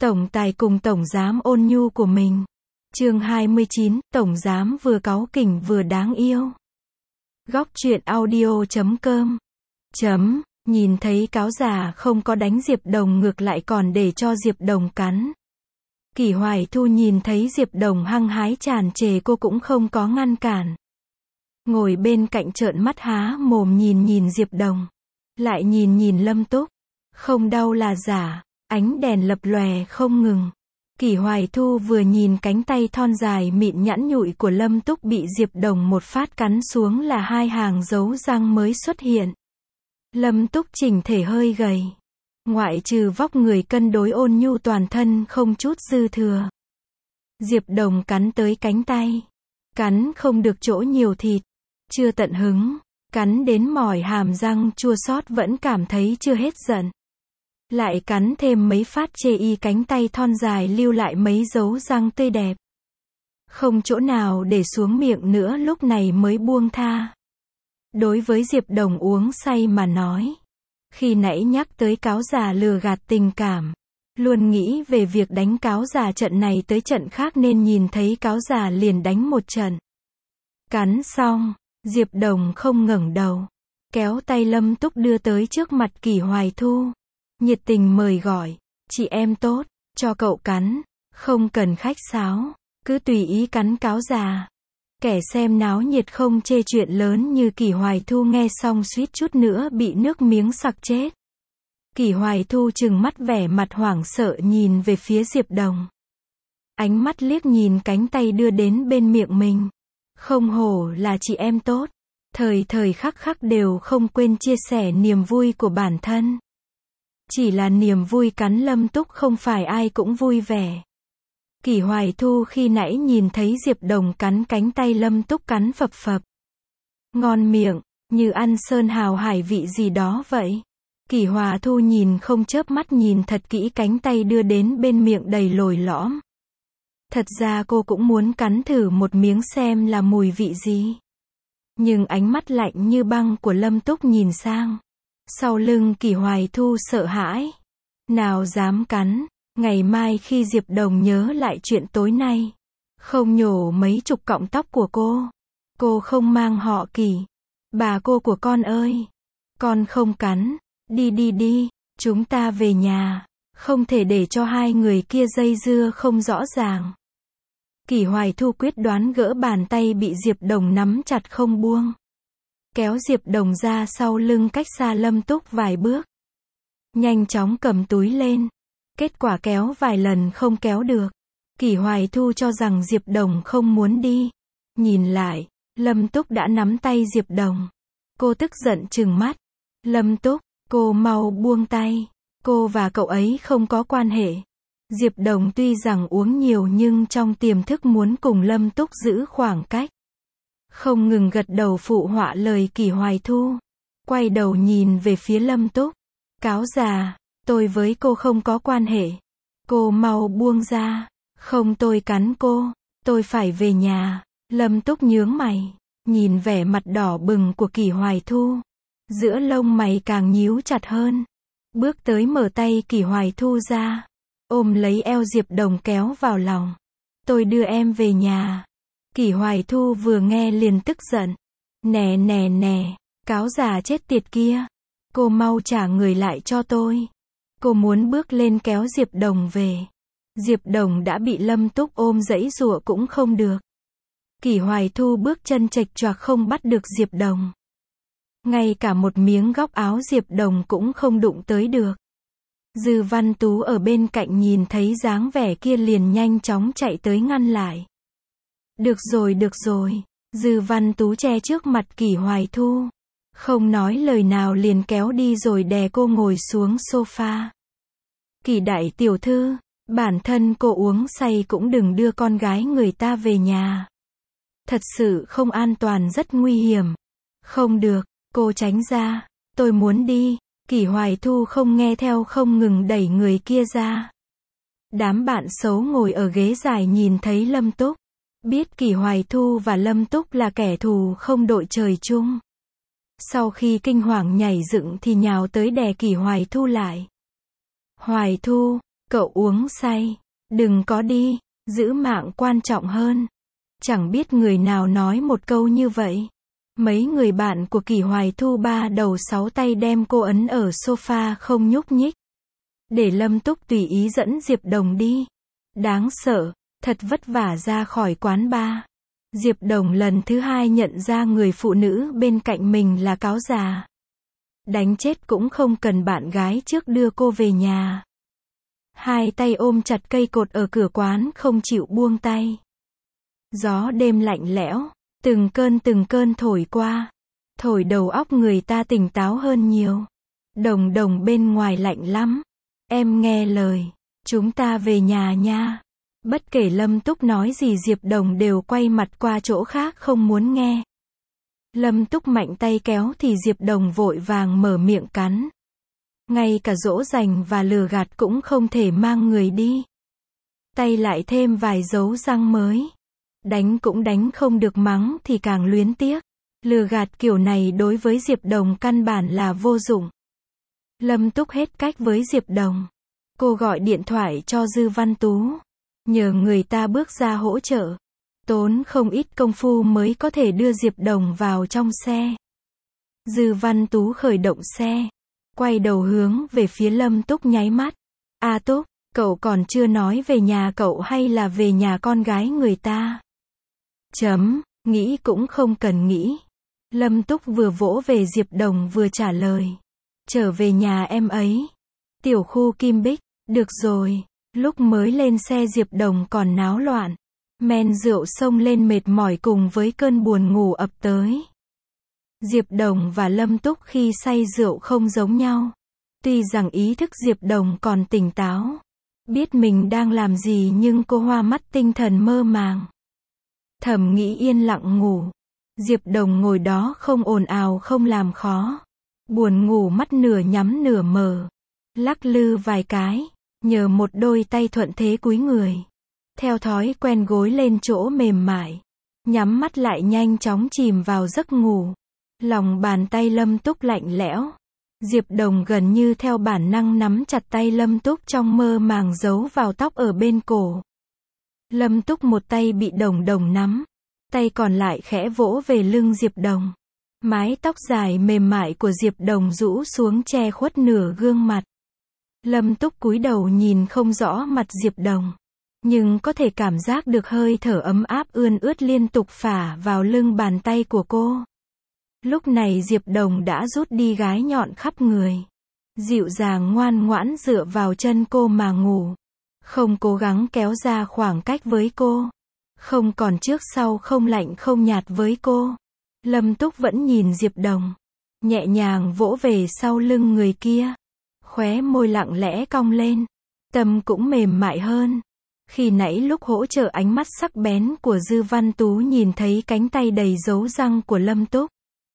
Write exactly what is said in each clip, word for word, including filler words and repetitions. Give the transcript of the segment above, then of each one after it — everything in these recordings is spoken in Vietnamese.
Tổng tài cùng tổng giám ôn nhu của mình. Chương hai mươi chín, tổng giám vừa cáu kỉnh vừa đáng yêu. Góc truyện audio chấm com. Chấm, nhìn thấy cáo già không có đánh Diệp Đồng ngược lại còn để cho Diệp Đồng cắn. Kỷ Hoài Thu nhìn thấy Diệp Đồng hăng hái tràn trề cô cũng không có ngăn cản. Ngồi bên cạnh trợn mắt há mồm nhìn nhìn Diệp Đồng. Lại nhìn nhìn Lâm Túc. Không đau là giả, ánh đèn lập lòe không ngừng. Kỷ Hoài Thu vừa nhìn cánh tay thon dài mịn nhẵn nhụi của Lâm Túc bị Diệp Đồng một phát cắn xuống là hai hàng dấu răng mới xuất hiện. Lâm Túc chỉnh thể hơi gầy. Ngoại trừ vóc người cân đối ôn nhu toàn thân không chút dư thừa. Diệp Đồng cắn tới cánh tay. Cắn không được chỗ nhiều thịt. Chưa tận hứng. Cắn đến mỏi hàm răng chua xót vẫn cảm thấy chưa hết giận. Lại cắn thêm mấy phát chê y cánh tay thon dài lưu lại mấy dấu răng tươi đẹp. Không chỗ nào để xuống miệng nữa lúc này mới buông tha. Đối với Diệp Đồng uống say mà nói. Khi nãy nhắc tới cáo già lừa gạt tình cảm. Luôn nghĩ về việc đánh cáo già trận này tới trận khác nên nhìn thấy cáo già liền đánh một trận. Cắn xong, Diệp Đồng không ngẩng đầu. Kéo tay Lâm Túc đưa tới trước mặt Kỷ Hoài Thu. Nhiệt tình mời gọi, chị em tốt, cho cậu cắn, không cần khách sáo, cứ tùy ý cắn cáo già. Kẻ xem náo nhiệt không chê chuyện lớn như Kỷ Hoài Thu nghe xong suýt chút nữa bị nước miếng sặc chết. Kỷ Hoài Thu trừng mắt vẻ mặt hoảng sợ nhìn về phía Diệp Đồng. Ánh mắt liếc nhìn cánh tay đưa đến bên miệng mình. Không hổ là chị em tốt, thời thời khắc khắc đều không quên chia sẻ niềm vui của bản thân. Chỉ là niềm vui cắn Lâm Túc không phải ai cũng vui vẻ. Kỷ Hoài Thu khi nãy nhìn thấy Diệp Đồng cắn cánh tay Lâm Túc cắn phập phập. Ngon miệng, như ăn sơn hào hải vị gì đó vậy. Kỷ Hoài Thu nhìn không chớp mắt nhìn thật kỹ cánh tay đưa đến bên miệng đầy lồi lõm. Thật ra cô cũng muốn cắn thử một miếng xem là mùi vị gì. Nhưng ánh mắt lạnh như băng của Lâm Túc nhìn sang. Sau lưng Kỷ Hoài Thu sợ hãi. Nào dám cắn, ngày mai khi Diệp Đồng nhớ lại chuyện tối nay. Không nhổ mấy chục cọng tóc của cô. Cô không mang họ Kỷ. Bà cô của con ơi. Con không cắn, đi đi đi, chúng ta về nhà. Không thể để cho hai người kia dây dưa không rõ ràng. Kỷ Hoài Thu quyết đoán gỡ bàn tay bị Diệp Đồng nắm chặt không buông. Kéo Diệp Đồng ra sau lưng cách xa Lâm Túc vài bước. Nhanh chóng cầm túi lên. Kết quả kéo vài lần không kéo được. Kỷ Hoài Thu cho rằng Diệp Đồng không muốn đi. Nhìn lại, Lâm Túc đã nắm tay Diệp Đồng. Cô tức giận trừng mắt. Lâm Túc, cô mau buông tay. Cô và cậu ấy không có quan hệ. Diệp Đồng tuy rằng uống nhiều nhưng trong tiềm thức muốn cùng Lâm Túc giữ khoảng cách. Không ngừng gật đầu phụ họa lời Kỷ Hoài Thu. Quay đầu nhìn về phía Lâm Túc. Cáo già, tôi với cô không có quan hệ. Cô mau buông ra. Không tôi cắn cô. Tôi phải về nhà. Lâm Túc nhướng mày. Nhìn vẻ mặt đỏ bừng của Kỷ Hoài Thu. Giữa lông mày càng nhíu chặt hơn. Bước tới mở tay Kỷ Hoài Thu ra. Ôm lấy eo Diệp Đồng kéo vào lòng. Tôi đưa em về nhà. Kỷ Hoài Thu vừa nghe liền tức giận. Nè nè nè, cáo già chết tiệt kia. Cô mau trả người lại cho tôi. Cô muốn bước lên kéo Diệp Đồng về. Diệp Đồng đã bị Lâm Túc ôm giãy giụa cũng không được. Kỷ Hoài Thu bước chân chệch choạc không bắt được Diệp Đồng. Ngay cả một miếng góc áo Diệp Đồng cũng không đụng tới được. Dư Văn Tú ở bên cạnh nhìn thấy dáng vẻ kia liền nhanh chóng chạy tới ngăn lại. Được rồi được rồi, Dư Văn Tú che trước mặt Kỷ Hoài Thu. Không nói lời nào liền kéo đi rồi đè cô ngồi xuống sofa. Kỷ đại tiểu thư, bản thân cô uống say cũng đừng đưa con gái người ta về nhà. Thật sự không an toàn rất nguy hiểm. Không được, cô tránh ra, tôi muốn đi. Kỷ Hoài Thu không nghe theo không ngừng đẩy người kia ra. Đám bạn xấu ngồi ở ghế dài nhìn thấy Lâm Túc. Biết Kỷ Hoài Thu và Lâm Túc là kẻ thù không đội trời chung. Sau khi kinh hoàng nhảy dựng thì nhào tới đè Kỷ Hoài Thu lại. Hoài Thu, Cậu uống say. Đừng có đi. Giữ mạng quan trọng hơn. Chẳng biết người nào nói một câu như vậy. Mấy người bạn của Kỷ Hoài Thu ba đầu sáu tay đem cô ấn ở sofa không nhúc nhích. Để Lâm Túc tùy ý dẫn Diệp Đồng đi. Đáng sợ, thật vất vả ra khỏi quán bar. Diệp Đồng lần thứ hai nhận ra người phụ nữ bên cạnh mình là cáo già. Đánh chết cũng không cần bạn gái trước đưa cô về nhà. Hai tay ôm chặt cây cột ở cửa quán không chịu buông tay. Gió đêm lạnh lẽo, từng cơn từng cơn thổi qua. Thổi đầu óc người ta tỉnh táo hơn nhiều. Đồng Đồng bên ngoài lạnh lắm. Em nghe lời. Chúng ta về nhà nha. Bất kể Lâm Túc nói gì Diệp Đồng đều quay mặt qua chỗ khác không muốn nghe. Lâm Túc mạnh tay kéo thì Diệp Đồng vội vàng mở miệng cắn. Ngay cả dỗ dành và lừa gạt cũng không thể mang người đi. Tay lại thêm vài dấu răng mới. Đánh cũng đánh không được, mắng thì càng luyến tiếc. Lừa gạt kiểu này đối với Diệp Đồng căn bản là vô dụng. Lâm Túc hết cách với Diệp Đồng. Cô gọi điện thoại cho Dư Văn Tú. Nhờ người ta bước ra hỗ trợ. Tốn không ít công phu mới có thể đưa Diệp Đồng vào trong xe. Dư Văn Tú khởi động xe. Quay đầu hướng về phía Lâm Túc nháy mắt. A Túc, cậu còn chưa nói về nhà cậu hay là về nhà con gái người ta? Chấm, nghĩ cũng không cần nghĩ. Lâm Túc vừa vỗ về Diệp Đồng vừa trả lời. Trở về nhà em ấy. Tiểu khu Kim Bích, được rồi. Lúc mới lên xe Diệp Đồng còn náo loạn. Men rượu xông lên mệt mỏi cùng với cơn buồn ngủ ập tới. Diệp Đồng và Lâm Túc khi say rượu không giống nhau. Tuy rằng ý thức Diệp Đồng còn tỉnh táo. Biết mình đang làm gì nhưng cô hoa mắt tinh thần mơ màng. Thầm nghĩ yên lặng ngủ. Diệp Đồng ngồi đó không ồn ào không làm khó. Buồn ngủ mắt nửa nhắm nửa mở. Lắc lư vài cái. Nhờ một đôi tay thuận thế cúi người. Theo thói quen gối lên chỗ mềm mại. Nhắm mắt lại nhanh chóng chìm vào giấc ngủ. Lòng bàn tay Lâm Túc lạnh lẽo. Diệp Đồng gần như theo bản năng nắm chặt tay Lâm Túc trong mơ màng giấu vào tóc ở bên cổ. Lâm Túc một tay bị Đồng Đồng nắm. Tay còn lại khẽ vỗ về lưng Diệp Đồng. Mái tóc dài mềm mại của Diệp Đồng rũ xuống che khuất nửa gương mặt. Lâm Túc cúi đầu nhìn không rõ mặt Diệp Đồng. Nhưng có thể cảm giác được hơi thở ấm áp ươn ướt liên tục phả vào lưng bàn tay của cô. Lúc này Diệp Đồng đã rút đi gái nhọn khắp người. Dịu dàng ngoan ngoãn dựa vào chân cô mà ngủ. Không cố gắng kéo ra khoảng cách với cô. Không còn trước sau không lạnh không nhạt với cô. Lâm Túc vẫn nhìn Diệp Đồng. Nhẹ nhàng vỗ về sau lưng người kia. Khóe môi lặng lẽ cong lên. Tâm cũng mềm mại hơn. Khi nãy lúc hỗ trợ ánh mắt sắc bén của Dư Văn Tú nhìn thấy cánh tay đầy dấu răng của Lâm Túc.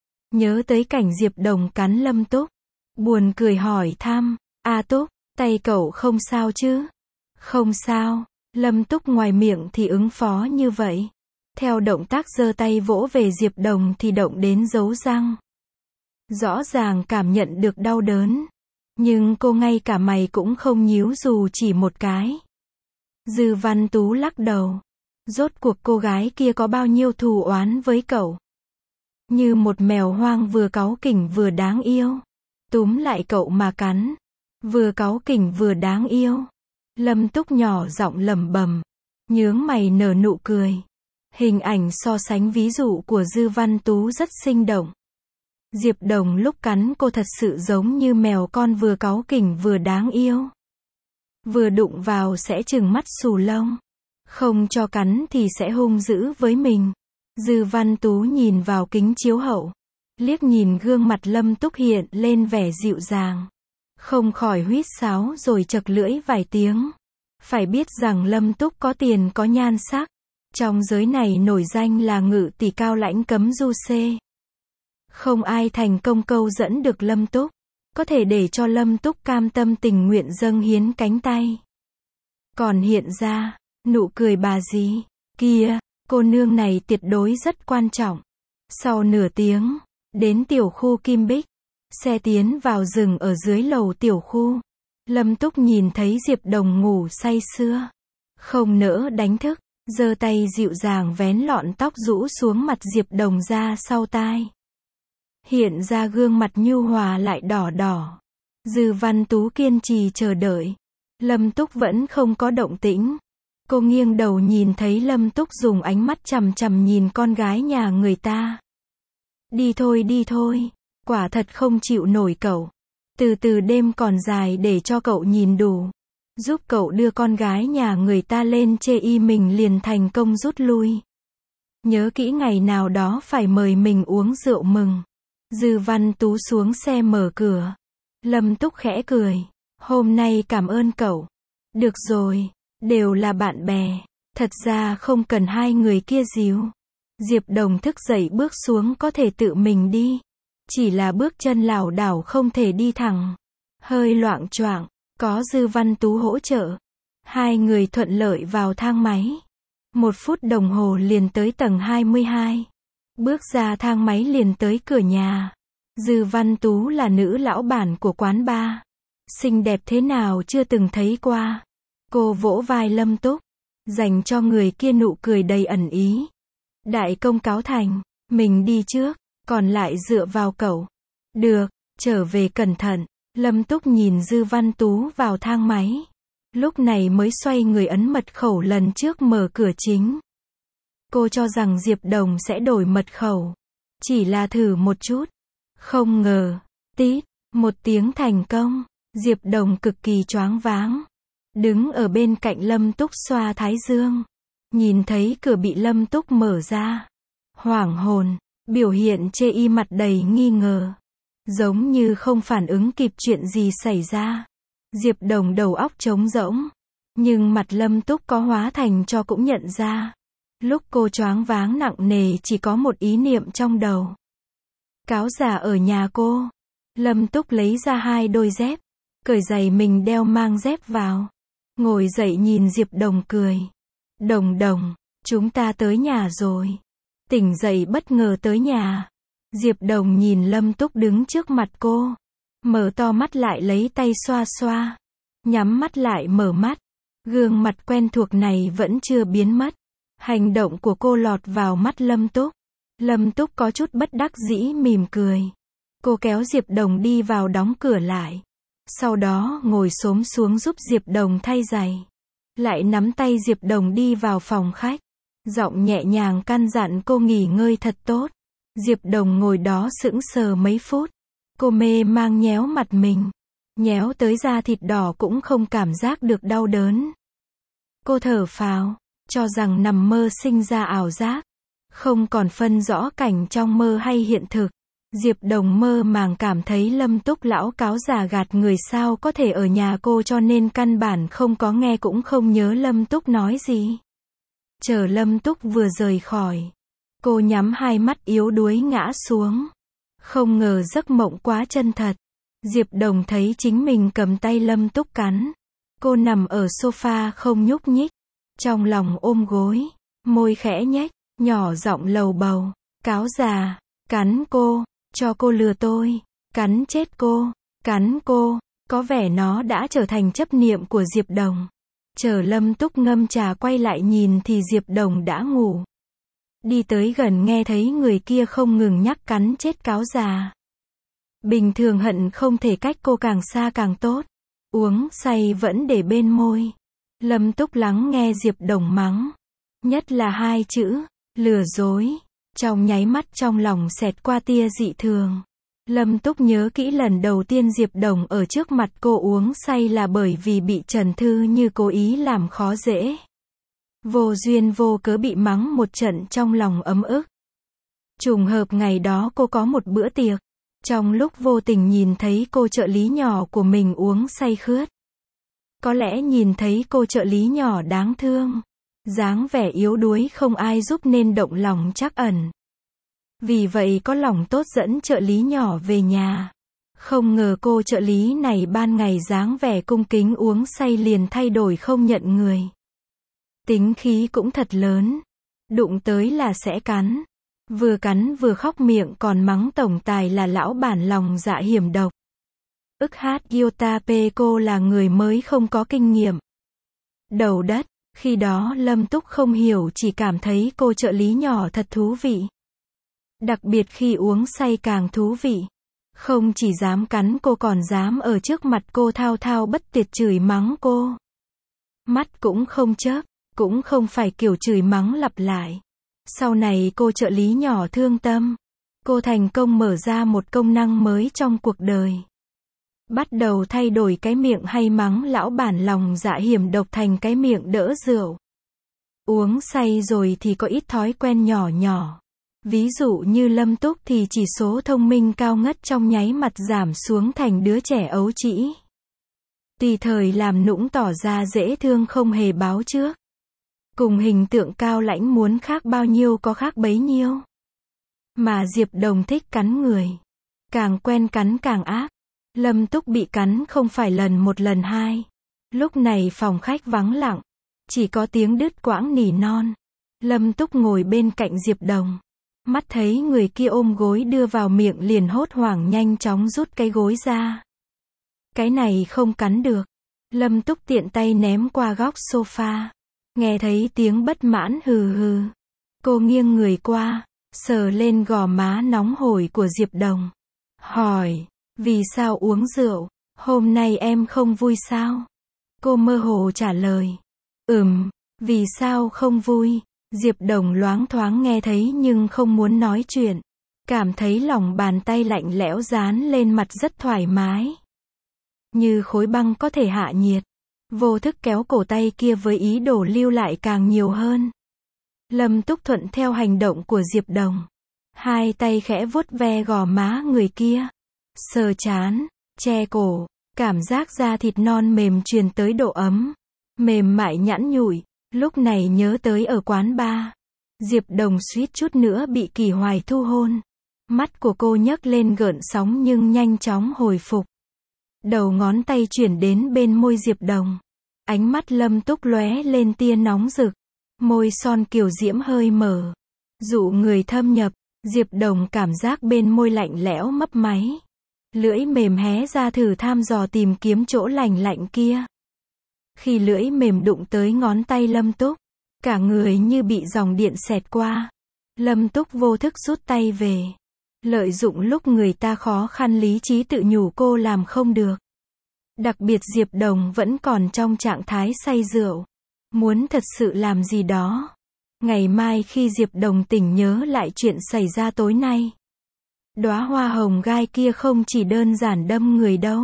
Nhớ tới cảnh Diệp Đồng cắn Lâm Túc. Buồn cười hỏi thăm. A Túc, tay cậu không sao chứ? Không sao. Lâm Túc ngoài miệng thì ứng phó như vậy. Theo động tác giơ tay vỗ về Diệp Đồng thì động đến dấu răng. Rõ ràng cảm nhận được đau đớn. Nhưng cô ngay cả mày cũng không nhíu dù chỉ một cái. Dư Văn Tú lắc đầu. Rốt cuộc cô gái kia có bao nhiêu thù oán với cậu? Như một mèo hoang vừa cáu kỉnh vừa đáng yêu. Túm lại cậu mà cắn. Vừa cáu kỉnh vừa đáng yêu. Lâm Túc nhỏ giọng lẩm bẩm. Nhướng mày nở nụ cười. Hình ảnh so sánh ví dụ của Dư Văn Tú rất sinh động. Diệp Đồng lúc cắn cô thật sự giống như mèo con vừa cáu kỉnh vừa đáng yêu. Vừa đụng vào sẽ trừng mắt xù lông. Không cho cắn thì sẽ hung dữ với mình. Dư Văn Tú nhìn vào kính chiếu hậu. Liếc nhìn gương mặt Lâm Túc hiện lên vẻ dịu dàng. Không khỏi huýt sáo rồi chật lưỡi vài tiếng. Phải biết rằng Lâm Túc có tiền có nhan sắc. Trong giới này nổi danh là ngự tỷ cao lãnh cấm du xê. Không ai thành công câu dẫn được Lâm Túc. Có thể để cho Lâm Túc cam tâm tình nguyện dâng hiến cánh tay. Còn hiện ra, nụ cười bà gì? Kia, cô nương này tuyệt đối rất quan trọng. Sau nửa tiếng, đến tiểu khu Kim Bích. Xe tiến vào rừng ở dưới lầu tiểu khu. Lâm Túc nhìn thấy Diệp Đồng ngủ say sưa, không nỡ đánh thức, giơ tay dịu dàng vén lọn tóc rũ xuống mặt Diệp Đồng ra sau tai. Hiện ra gương mặt nhu hòa lại đỏ đỏ. Dư Văn Tú kiên trì chờ đợi. Lâm Túc vẫn không có động tĩnh. Cô nghiêng đầu nhìn thấy Lâm Túc dùng ánh mắt chằm chằm nhìn con gái nhà người ta. Đi thôi đi thôi, quả thật không chịu nổi cậu. Từ từ đêm còn dài để cho cậu nhìn đủ. Giúp cậu đưa con gái nhà người ta lên chê y mình liền thành công rút lui. Nhớ kỹ ngày nào đó phải mời mình uống rượu mừng. Dư Văn Tú xuống xe mở cửa. Lâm Túc khẽ cười. Hôm nay cảm ơn cậu. Được rồi, đều là bạn bè. Thật ra không cần hai người kia dìu. Diệp Đồng thức dậy bước xuống có thể tự mình đi. Chỉ là bước chân lảo đảo không thể đi thẳng. Hơi loạng choạng, có Dư Văn Tú hỗ trợ. Hai người thuận lợi vào thang máy. Một phút đồng hồ liền tới tầng hai mươi hai. Bước ra thang máy liền tới cửa nhà. Dư Văn Tú là nữ lão bản của quán bar. Xinh đẹp thế nào chưa từng thấy qua. Cô vỗ vai Lâm Túc, dành cho người kia nụ cười đầy ẩn ý. Đại công cáo thành, mình đi trước, còn lại dựa vào cậu. Được, trở về cẩn thận. Lâm Túc nhìn Dư Văn Tú vào thang máy. Lúc này mới xoay người ấn mật khẩu lần trước mở cửa chính. Cô cho rằng Diệp Đồng sẽ đổi mật khẩu. Chỉ là thử một chút. Không ngờ, tít, một tiếng thành công. Diệp Đồng cực kỳ choáng váng. Đứng ở bên cạnh Lâm Túc xoa thái dương. Nhìn thấy cửa bị Lâm Túc mở ra. Hoảng hồn, biểu hiện chê y mặt đầy nghi ngờ. Giống như không phản ứng kịp chuyện gì xảy ra. Diệp Đồng đầu óc trống rỗng. Nhưng mặt Lâm Túc có hóa thành cho cũng nhận ra. Lúc cô choáng váng nặng nề chỉ có một ý niệm trong đầu. Cáo già ở nhà cô. Lâm Túc lấy ra hai đôi dép. Cởi giày mình đeo mang dép vào. Ngồi dậy nhìn Diệp Đồng cười. Đồng Đồng, chúng ta tới nhà rồi. Tỉnh dậy bất ngờ tới nhà. Diệp Đồng nhìn Lâm Túc đứng trước mặt cô. Mở to mắt lại lấy tay xoa xoa. Nhắm mắt lại mở mắt. Gương mặt quen thuộc này vẫn chưa biến mất. Hành động của cô lọt vào mắt Lâm Túc. Lâm Túc có chút bất đắc dĩ mỉm cười. Cô kéo Diệp Đồng đi vào đóng cửa lại. Sau đó ngồi xổm xuống giúp Diệp Đồng thay giày. Lại nắm tay Diệp Đồng đi vào phòng khách. Giọng nhẹ nhàng căn dặn cô nghỉ ngơi thật tốt. Diệp Đồng ngồi đó sững sờ mấy phút. Cô mê mang nhéo mặt mình. Nhéo tới da thịt đỏ cũng không cảm giác được đau đớn. Cô thở phào, cho rằng nằm mơ sinh ra ảo giác. Không còn phân rõ cảnh trong mơ hay hiện thực. Diệp Đồng mơ màng cảm thấy Lâm Túc lão cáo già gạt người sao có thể ở nhà cô cho nên căn bản không có nghe cũng không nhớ Lâm Túc nói gì. Chờ Lâm Túc vừa rời khỏi. Cô nhắm hai mắt yếu đuối ngã xuống. Không ngờ giấc mộng quá chân thật. Diệp Đồng thấy chính mình cầm tay Lâm Túc cắn. Cô nằm ở sofa không nhúc nhích. Trong lòng ôm gối. Môi khẽ nhếch. Nhỏ giọng lầu bầu. Cáo già. Cắn cô. Cho cô lừa tôi. Cắn chết cô. Cắn cô. Có vẻ nó đã trở thành chấp niệm của Diệp Đồng. Chờ Lâm Túc ngâm trà quay lại nhìn thì Diệp Đồng đã ngủ. Đi tới gần nghe thấy người kia không ngừng nhắc cắn chết cáo già. Bình thường hận không thể cách cô càng xa càng tốt. Uống say vẫn để bên môi. Lâm Túc lắng nghe Diệp Đồng mắng. Nhất là hai chữ, lừa dối. Trong nháy mắt trong lòng xẹt qua tia dị thường. Lâm Túc nhớ kỹ lần đầu tiên Diệp Đồng ở trước mặt cô uống say là bởi vì bị Trần Thư Như cố ý làm khó dễ. Vô duyên vô cớ bị mắng một trận trong lòng ấm ức. Trùng hợp ngày đó cô có một bữa tiệc. Trong lúc vô tình nhìn thấy cô trợ lý nhỏ của mình uống say khướt. Có lẽ nhìn thấy cô trợ lý nhỏ đáng thương. Dáng vẻ yếu đuối không ai giúp nên động lòng trắc ẩn. Vì vậy có lòng tốt dẫn trợ lý nhỏ về nhà. Không ngờ cô trợ lý này ban ngày dáng vẻ cung kính uống say liền thay đổi không nhận người. Tính khí cũng thật lớn. Đụng tới là sẽ cắn. Vừa cắn vừa khóc miệng còn mắng tổng tài là lão bản lòng dạ hiểm độc. Ức hát Yotape cô là người mới không có kinh nghiệm. Đầu đất, khi đó Lâm Túc không hiểu chỉ cảm thấy cô trợ lý nhỏ thật thú vị. Đặc biệt khi uống say càng thú vị. Không chỉ dám cắn cô còn dám ở trước mặt cô thao thao bất tuyệt chửi mắng cô. Mắt cũng không chớp, cũng không phải kiểu chửi mắng lặp lại. Sau này cô trợ lý nhỏ thương tâm. Cô thành công mở ra một công năng mới trong cuộc đời. Bắt đầu thay đổi cái miệng hay mắng lão bản lòng dạ hiểm độc thành cái miệng đỡ rượu. Uống say rồi thì có ít thói quen nhỏ nhỏ. Ví dụ như Lâm Túc thì chỉ số thông minh cao ngất trong nháy mặt giảm xuống thành đứa trẻ ấu trĩ. Tùy thời làm nũng tỏ ra dễ thương không hề báo trước. Cùng hình tượng cao lãnh muốn khác bao nhiêu có khác bấy nhiêu. Mà Diệp Đồng thích cắn người. Càng quen cắn càng ác. Lâm Túc bị cắn không phải lần một lần hai. Lúc này phòng khách vắng lặng. Chỉ có tiếng đứt quãng nỉ non. Lâm Túc ngồi bên cạnh Diệp Đồng. Mắt thấy người kia ôm gối đưa vào miệng liền hốt hoảng nhanh chóng rút cái gối ra. Cái này không cắn được. Lâm Túc tiện tay ném qua góc sofa. Nghe thấy tiếng bất mãn hừ hừ. Cô nghiêng người qua, sờ lên gò má nóng hổi của Diệp Đồng. Hỏi, vì sao uống rượu? Hôm nay em không vui sao? Cô mơ hồ trả lời. Ừm, vì sao không vui? Diệp Đồng loáng thoáng nghe thấy nhưng không muốn nói chuyện. Cảm thấy lòng bàn tay lạnh lẽo dán lên mặt rất thoải mái. Như khối băng có thể hạ nhiệt. Vô thức kéo cổ tay kia với ý đồ lưu lại càng nhiều hơn. Lâm Túc thuận theo hành động của Diệp Đồng. Hai tay khẽ vuốt ve gò má người kia. Sờ trán, che cổ. Cảm giác da thịt non mềm truyền tới độ ấm. Mềm mại nhẵn nhụi. Lúc này nhớ tới ở quán bar. Diệp Đồng suýt chút nữa bị Kỳ Hoài thu hôn. Mắt của cô nhấc lên gợn sóng nhưng nhanh chóng hồi phục. Đầu ngón tay chuyển đến bên môi Diệp Đồng. Ánh mắt Lâm Túc lóe lên tia nóng rực. Môi son kiều diễm hơi mở. Dụ người thâm nhập. Diệp Đồng cảm giác bên môi lạnh lẽo mấp máy. Lưỡi mềm hé ra thử tham dò tìm kiếm chỗ lành lạnh kia. Khi lưỡi mềm đụng tới ngón tay Lâm Túc, cả người như bị dòng điện xẹt qua. Lâm Túc vô thức rút tay về. Lợi dụng lúc người ta khó khăn lý trí tự nhủ cô làm không được. Đặc biệt Diệp Đồng vẫn còn trong trạng thái say rượu. Muốn thật sự làm gì đó. Ngày mai khi Diệp Đồng tỉnh nhớ lại chuyện xảy ra tối nay. Đóa hoa hồng gai kia không chỉ đơn giản đâm người đâu.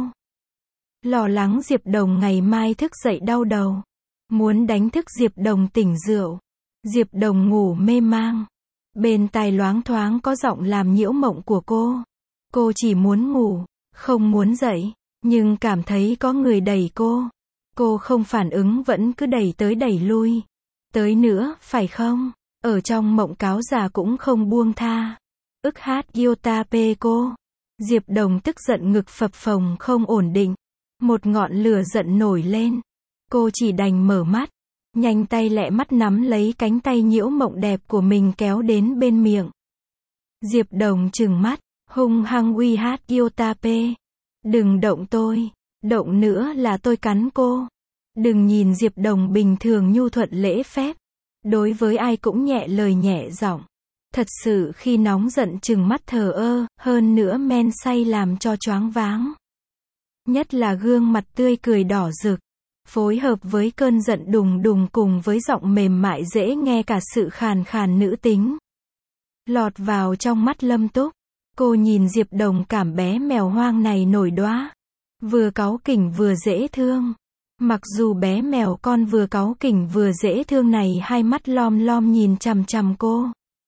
Lo lắng Diệp Đồng ngày mai thức dậy đau đầu. Muốn đánh thức Diệp Đồng tỉnh rượu. Diệp Đồng ngủ mê mang. Bên tai loáng thoáng có giọng làm nhiễu mộng của cô. Cô chỉ muốn ngủ, không muốn dậy, nhưng cảm thấy có người đẩy cô. Cô không phản ứng vẫn cứ đẩy tới đẩy lui. Tới nữa, phải không? Ở trong mộng cáo già cũng không buông tha. Ức hát Yotape cô. Diệp Đồng tức giận ngực phập phồng không ổn định. Một ngọn lửa giận nổi lên. Cô chỉ đành mở mắt. Nhanh tay lẹ mắt nắm lấy cánh tay nhiễu mộng đẹp của mình kéo đến bên miệng. Diệp Đồng trừng mắt, hung hăng uy hát Yotape. Đừng động tôi, động nữa là tôi cắn cô. Đừng nhìn Diệp Đồng bình thường nhu thuận lễ phép. Đối với ai cũng nhẹ lời nhẹ giọng. Thật sự khi nóng giận trừng mắt thờ ơ, hơn nữa men say làm cho choáng váng. Nhất là gương mặt tươi cười đỏ rực. Phối hợp với cơn giận đùng đùng cùng với giọng mềm mại dễ nghe cả sự khàn khàn nữ tính. Lọt vào trong mắt Lâm Túc. Cô nhìn Diệp Đồng cảm bé mèo hoang này nổi đóa. Vừa cáu kỉnh vừa dễ thương. Mặc dù bé mèo con vừa cáu kỉnh vừa dễ thương này hai mắt lom lom nhìn chằm chằm cô.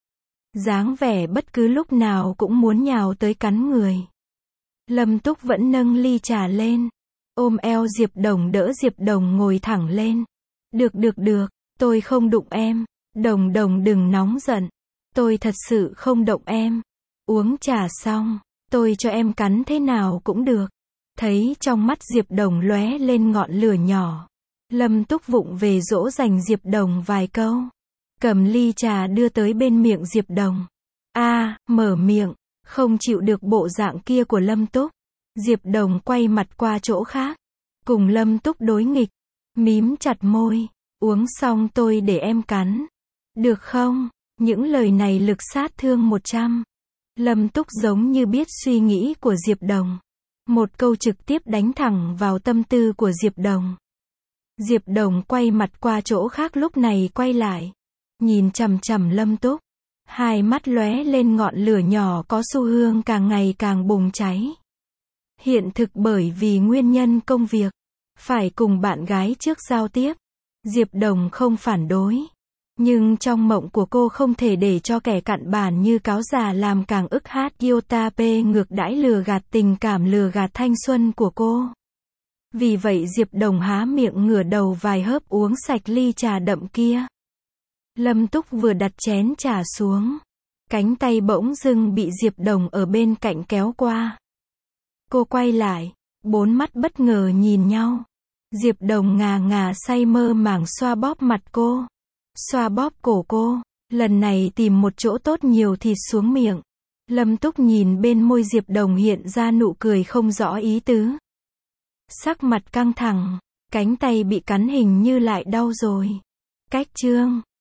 Dáng vẻ bất cứ lúc nào cũng muốn nhào tới cắn người. Lâm Túc vẫn nâng ly trà lên. Ôm eo Diệp Đồng đỡ Diệp Đồng ngồi thẳng lên. Được được được, tôi không đụng em. Đồng Đồng đừng nóng giận. Tôi thật sự không động em. Uống trà xong, tôi cho em cắn thế nào cũng được. Thấy trong mắt Diệp Đồng lóe lên ngọn lửa nhỏ. Lâm Túc vụng về dỗ dành Diệp Đồng vài câu. Cầm ly trà đưa tới bên miệng Diệp Đồng. A, à, mở miệng, không chịu được bộ dạng kia của Lâm Túc. Diệp Đồng quay mặt qua chỗ khác. Cùng Lâm Túc đối nghịch. Mím chặt môi. Uống xong tôi để em cắn. Được không? Những lời này lực sát thương một trăm. Lâm Túc giống như biết suy nghĩ của Diệp Đồng. Một câu trực tiếp đánh thẳng vào tâm tư của Diệp Đồng. Diệp Đồng quay mặt qua chỗ khác lúc này quay lại. Nhìn chằm chằm Lâm Túc. Hai mắt lóe lên ngọn lửa nhỏ có xu hướng càng ngày càng bùng cháy. Hiện thực bởi vì nguyên nhân công việc. Phải cùng bạn gái trước giao tiếp. Diệp Đồng không phản đối. Nhưng trong mộng của cô không thể để cho kẻ cặn bản như cáo già làm càng ức hát iota p ngược đãi lừa gạt tình cảm lừa gạt thanh xuân của cô. Vì vậy Diệp Đồng há miệng ngửa đầu vài hớp uống sạch ly trà đậm kia. Lâm Túc vừa đặt chén trà xuống. Cánh tay bỗng dưng bị Diệp Đồng ở bên cạnh kéo qua. Cô quay lại. Bốn mắt bất ngờ nhìn nhau. Diệp Đồng ngà ngà say mơ màng xoa bóp mặt cô. Xoa bóp cổ cô. Lần này tìm một chỗ tốt nhiều thịt xuống miệng. Lâm Túc nhìn bên môi Diệp Đồng hiện ra nụ cười không rõ ý tứ. Sắc mặt căng thẳng. Cánh tay bị cắn hình như lại đau rồi. Cách chương